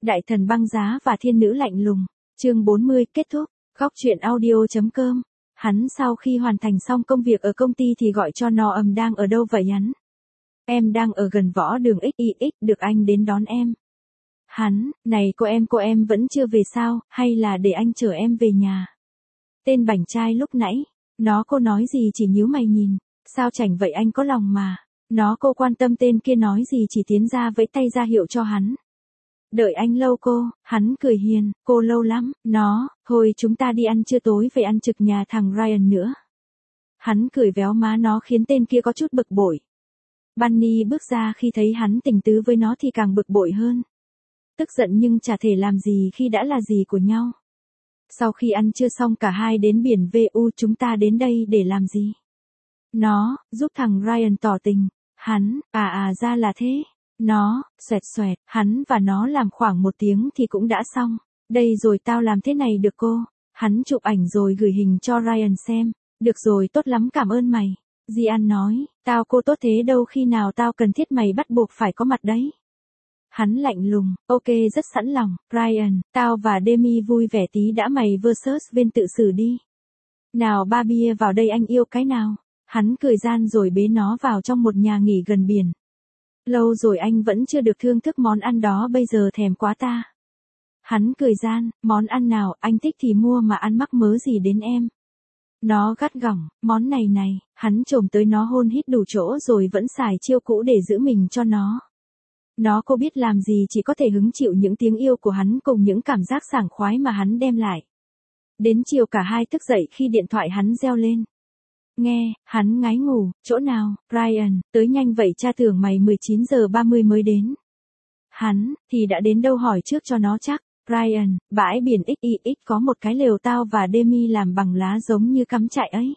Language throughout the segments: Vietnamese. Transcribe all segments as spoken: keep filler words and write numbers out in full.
Đại thần băng giá và thiên nữ lạnh lùng. Chương bốn mươi kết thúc. Góc truyện audio.com. Hắn sau khi hoàn thành xong công việc ở công ty thì gọi cho nó ầm đang ở đâu vậy hắn? Em đang ở gần võ đường ích i ích, được anh đến đón em. Hắn, này cô em cô em vẫn chưa về sao, hay là để anh chở em về nhà? Tên bảnh trai lúc nãy, nó cô nói gì chỉ nhíu mày nhìn, sao chảnh vậy anh có lòng mà. Nó cô quan tâm tên kia nói gì chỉ tiến ra vẫy tay ra hiệu cho hắn. Đợi anh lâu cô, hắn cười hiền, cô lâu lắm, nó, thôi chúng ta đi ăn trưa tối về ăn trực nhà thằng Ryan nữa. Hắn cười véo má nó khiến tên kia có chút bực bội. Bunny bước ra khi thấy hắn tình tứ với nó thì càng bực bội hơn. Tức giận nhưng chả thể làm gì khi đã là gì của nhau. Sau khi ăn trưa xong cả hai đến biển vê u chúng ta đến đây để làm gì? Nó, giúp thằng Ryan tỏ tình. Hắn, à à ra là thế. Nó, xoẹt xoẹt, hắn và nó làm khoảng một tiếng thì cũng đã xong. Đây rồi tao làm thế này được cô. Hắn chụp ảnh rồi gửi hình cho Ryan xem. Được rồi tốt lắm cảm ơn mày. Gian nói, tao cô tốt thế đâu khi nào tao cần thiết mày bắt buộc phải có mặt đấy. Hắn lạnh lùng, ok rất sẵn lòng, Ryan, tao và Demi vui vẻ tí đã mày versus bên tự xử đi. Nào ba bia vào đây anh yêu cái nào. Hắn cười gian rồi bế nó vào trong một nhà nghỉ gần biển. Lâu rồi anh vẫn chưa được thưởng thức món ăn đó bây giờ thèm quá ta. Hắn cười gian, món ăn nào anh thích thì mua mà ăn mắc mớ gì đến em. Nó gắt gỏng, món này này, hắn chồm tới nó hôn hít đủ chỗ rồi vẫn xài chiêu cũ để giữ mình cho nó. Nó cô biết làm gì chỉ có thể hứng chịu những tiếng yêu của hắn cùng những cảm giác sảng khoái mà hắn đem lại. Đến chiều cả hai thức dậy khi điện thoại hắn reo lên. Nghe, hắn ngái ngủ, chỗ nào, Ryan, tới nhanh vậy cha tưởng mày mười chín giờ ba mươi mới đến. Hắn, thì đã đến đâu hỏi trước cho nó chắc. Ryan, bãi biển ích i ích có một cái lều tao và Demi làm bằng lá giống như cắm trại ấy.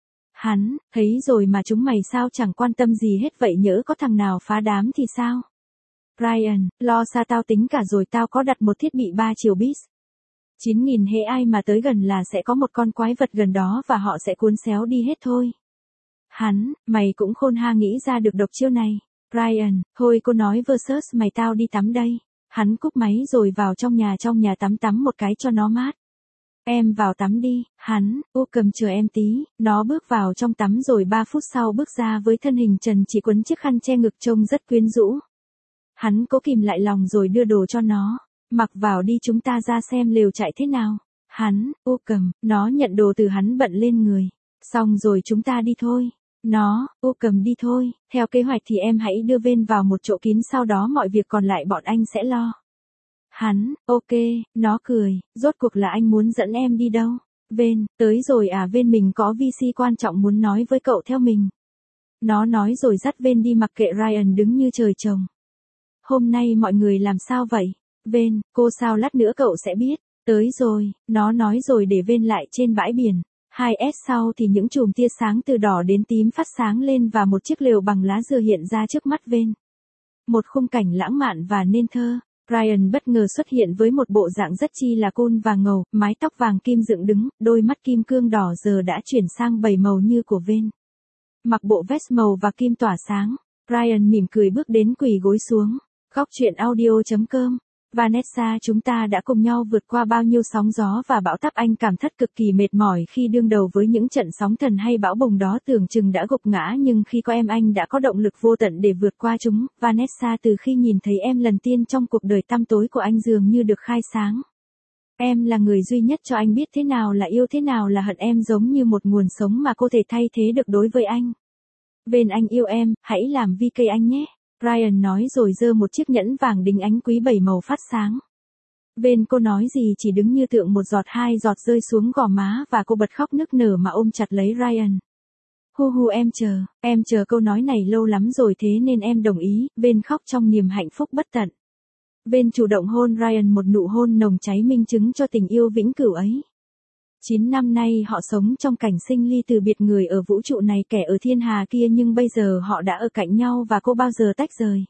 Hắn, thấy rồi mà chúng mày sao chẳng quan tâm gì hết vậy nhỡ có thằng nào phá đám thì sao? Ryan, lo xa tao tính cả rồi tao có đặt một thiết bị ba chiều bis. chín nghìn hễ ai mà tới gần là sẽ có một con quái vật gần đó và họ sẽ cuốn xéo đi hết thôi. Hắn, mày cũng khôn ha nghĩ ra được độc chiêu này. Ryan, thôi cô nói versus mày tao đi tắm đây. Hắn cúp máy rồi vào trong nhà trong nhà tắm tắm một cái cho nó mát. Em vào tắm đi, hắn, u cầm chờ em tí, nó bước vào trong tắm rồi ba phút sau bước ra với thân hình trần chỉ quấn chiếc khăn che ngực trông rất quyến rũ. Hắn cố kìm lại lòng rồi đưa đồ cho nó, mặc vào đi chúng ta ra xem lều trại thế nào. Hắn, u cầm, nó nhận đồ từ hắn bận lên người, xong rồi chúng ta đi thôi. Nó, u cầm đi thôi, theo kế hoạch thì em hãy đưa Ven vào một chỗ kín sau đó mọi việc còn lại bọn anh sẽ lo. Hắn, ok, nó cười, rốt cuộc là anh muốn dẫn em đi đâu? Ven, tới rồi à Ven mình có vê xê quan trọng muốn nói với cậu theo mình. Nó nói rồi dắt Ven đi mặc kệ Ryan đứng như trời trồng. Hôm nay mọi người làm sao vậy? Ven, cô sao lát nữa cậu sẽ biết. Tới rồi, nó nói rồi để Ven lại trên bãi biển. hai S sau thì những chùm tia sáng từ đỏ đến tím phát sáng lên và một chiếc lều bằng lá dừa hiện ra trước mắt Ven. Một khung cảnh lãng mạn và nên thơ. Ryan bất ngờ xuất hiện với một bộ dạng rất chi là cool và ngầu, mái tóc vàng kim dựng đứng, đôi mắt kim cương đỏ giờ đã chuyển sang bảy màu như của Ven. Mặc bộ vest màu và kim tỏa sáng, Ryan mỉm cười bước đến quỳ gối xuống. Góc truyện audio.com. Vanessa chúng ta đã cùng nhau vượt qua bao nhiêu sóng gió và bão táp anh cảm thấy cực kỳ mệt mỏi khi đương đầu với những trận sóng thần hay bão bùng đó tưởng chừng đã gục ngã nhưng khi có em anh đã có động lực vô tận để vượt qua chúng. Vanessa từ khi nhìn thấy em lần tiên trong cuộc đời tăm tối của anh dường như được khai sáng. Em là người duy nhất cho anh biết thế nào là yêu thế nào là hận em giống như một nguồn sống mà cô thể thay thế được đối với anh. Bên anh yêu em, hãy làm vê ca anh nhé. Ryan nói rồi giơ một chiếc nhẫn vàng đính ánh quý bảy màu phát sáng. Bên cô nói gì chỉ đứng như tượng một giọt hai giọt rơi xuống gò má và cô bật khóc nức nở mà ôm chặt lấy Ryan. Hu hu em chờ, em chờ câu nói này lâu lắm rồi thế nên em đồng ý, bên khóc trong niềm hạnh phúc bất tận. Bên chủ động hôn Ryan một nụ hôn nồng cháy minh chứng cho tình yêu vĩnh cửu ấy. chín năm nay họ sống trong cảnh sinh ly từ biệt người ở vũ trụ này kẻ ở thiên hà kia nhưng bây giờ họ đã ở cạnh nhau và cô bao giờ tách rời.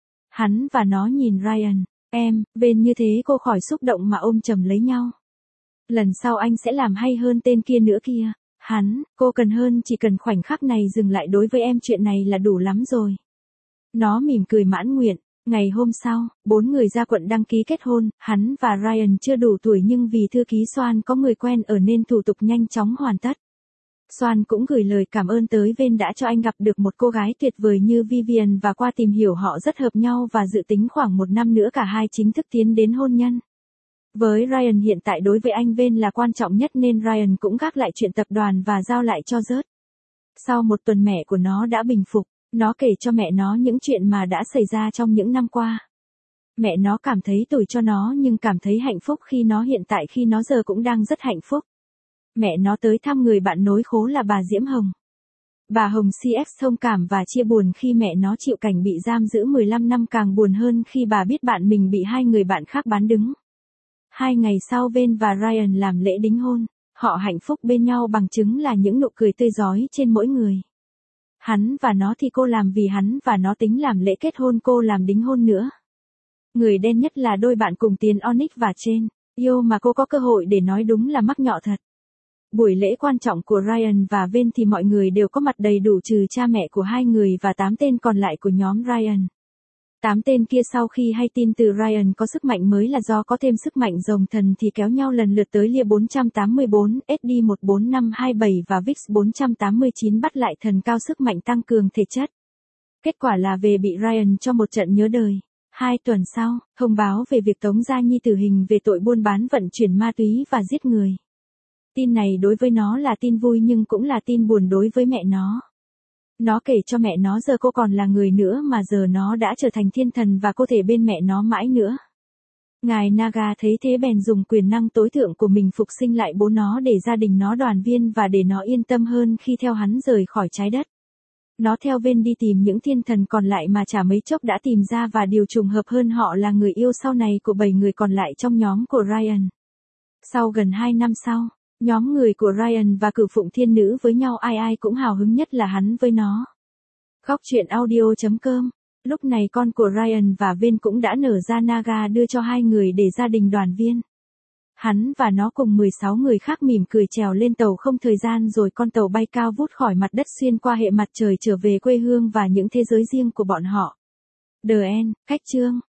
Hắn và nó nhìn Ryan, em, bên như thế cô khỏi xúc động mà ôm chầm lấy nhau. Lần sau anh sẽ làm hay hơn tên kia nữa kia. Hắn, cô cần hơn chỉ cần khoảnh khắc này dừng lại đối với em chuyện này là đủ lắm rồi. Nó mỉm cười mãn nguyện, Ngày hôm sau, bốn người ra quận đăng ký kết hôn, hắn và Ryan chưa đủ tuổi nhưng vì thư ký Swan có người quen ở nên thủ tục nhanh chóng hoàn tất. Swan cũng gửi lời cảm ơn tới Vane đã cho anh gặp được một cô gái tuyệt vời như Vivian và qua tìm hiểu họ rất hợp nhau và dự tính khoảng một năm nữa cả hai chính thức tiến đến hôn nhân. Với Ryan hiện tại đối với anh Vane là quan trọng nhất nên Ryan cũng gác lại chuyện tập đoàn và giao lại cho Rớt. Sau một tuần mẹ của nó đã bình phục, nó kể cho mẹ nó những chuyện mà đã xảy ra trong những năm qua. Mẹ nó cảm thấy tủi cho nó nhưng cảm thấy hạnh phúc khi nó hiện tại khi nó giờ cũng đang rất hạnh phúc. Mẹ nó tới thăm người bạn nối khố là bà Diễm Hồng. Bà Hồng xê ép thông cảm và chia buồn khi mẹ nó chịu cảnh bị giam giữ mười lăm năm, càng buồn hơn khi bà biết bạn mình bị hai người bạn khác bán đứng. Hai ngày sau Vane và Ryan làm lễ đính hôn, họ hạnh phúc bên nhau bằng chứng là những nụ cười tươi rói trên mỗi người. Hắn và nó thì cô làm vì hắn và nó tính làm lễ kết hôn, cô làm đính hôn nữa. Người đen nhất là đôi bạn cùng tiền Onyx và Chen, yêu mà cô có cơ hội để nói đúng là mắc nhọ thật. Buổi lễ quan trọng của Ryan và Vane thì mọi người đều có mặt đầy đủ trừ cha mẹ của hai người và tám tên còn lại của nhóm Ryan. Tám tên kia sau khi hay tin từ Ryan có sức mạnh mới là do có thêm sức mạnh rồng thần thì kéo nhau lần lượt tới Lia bốn tám bốn, ét đê một bốn năm hai bảy và Vix bốn tám chín bắt lại thần cao sức mạnh tăng cường thể chất. Kết quả là về bị Ryan cho một trận nhớ đời. Hai tuần sau, thông báo về việc tống Gia Nhi tử hình về tội buôn bán vận chuyển ma túy và giết người. Tin này đối với nó là tin vui nhưng cũng là tin buồn đối với mẹ nó. Nó kể cho mẹ nó giờ cô còn là người nữa mà giờ nó đã trở thành thiên thần và cô thể bên mẹ nó mãi nữa. Ngài Naga thấy thế bèn dùng quyền năng tối thượng của mình phục sinh lại bố nó để gia đình nó đoàn viên và để nó yên tâm hơn khi theo hắn rời khỏi trái đất. Nó theo Vane đi tìm những thiên thần còn lại mà chả mấy chốc đã tìm ra và điều trùng hợp hơn họ là người yêu sau này của bảy người còn lại trong nhóm của Ryan. Sau gần hai năm sau, nhóm người của Ryan và cửu phụng thiên nữ với nhau ai ai cũng hào hứng nhất là hắn với nó. Góc truyện audio chấm com. Lúc này con của Ryan và Vane cũng đã nở ra Naga đưa cho hai người để gia đình đoàn viên. Hắn và nó cùng mười sáu người khác mỉm cười trèo lên tàu không thời gian rồi con tàu bay cao vút khỏi mặt đất xuyên qua hệ mặt trời trở về quê hương và những thế giới riêng của bọn họ. The End, cách chương.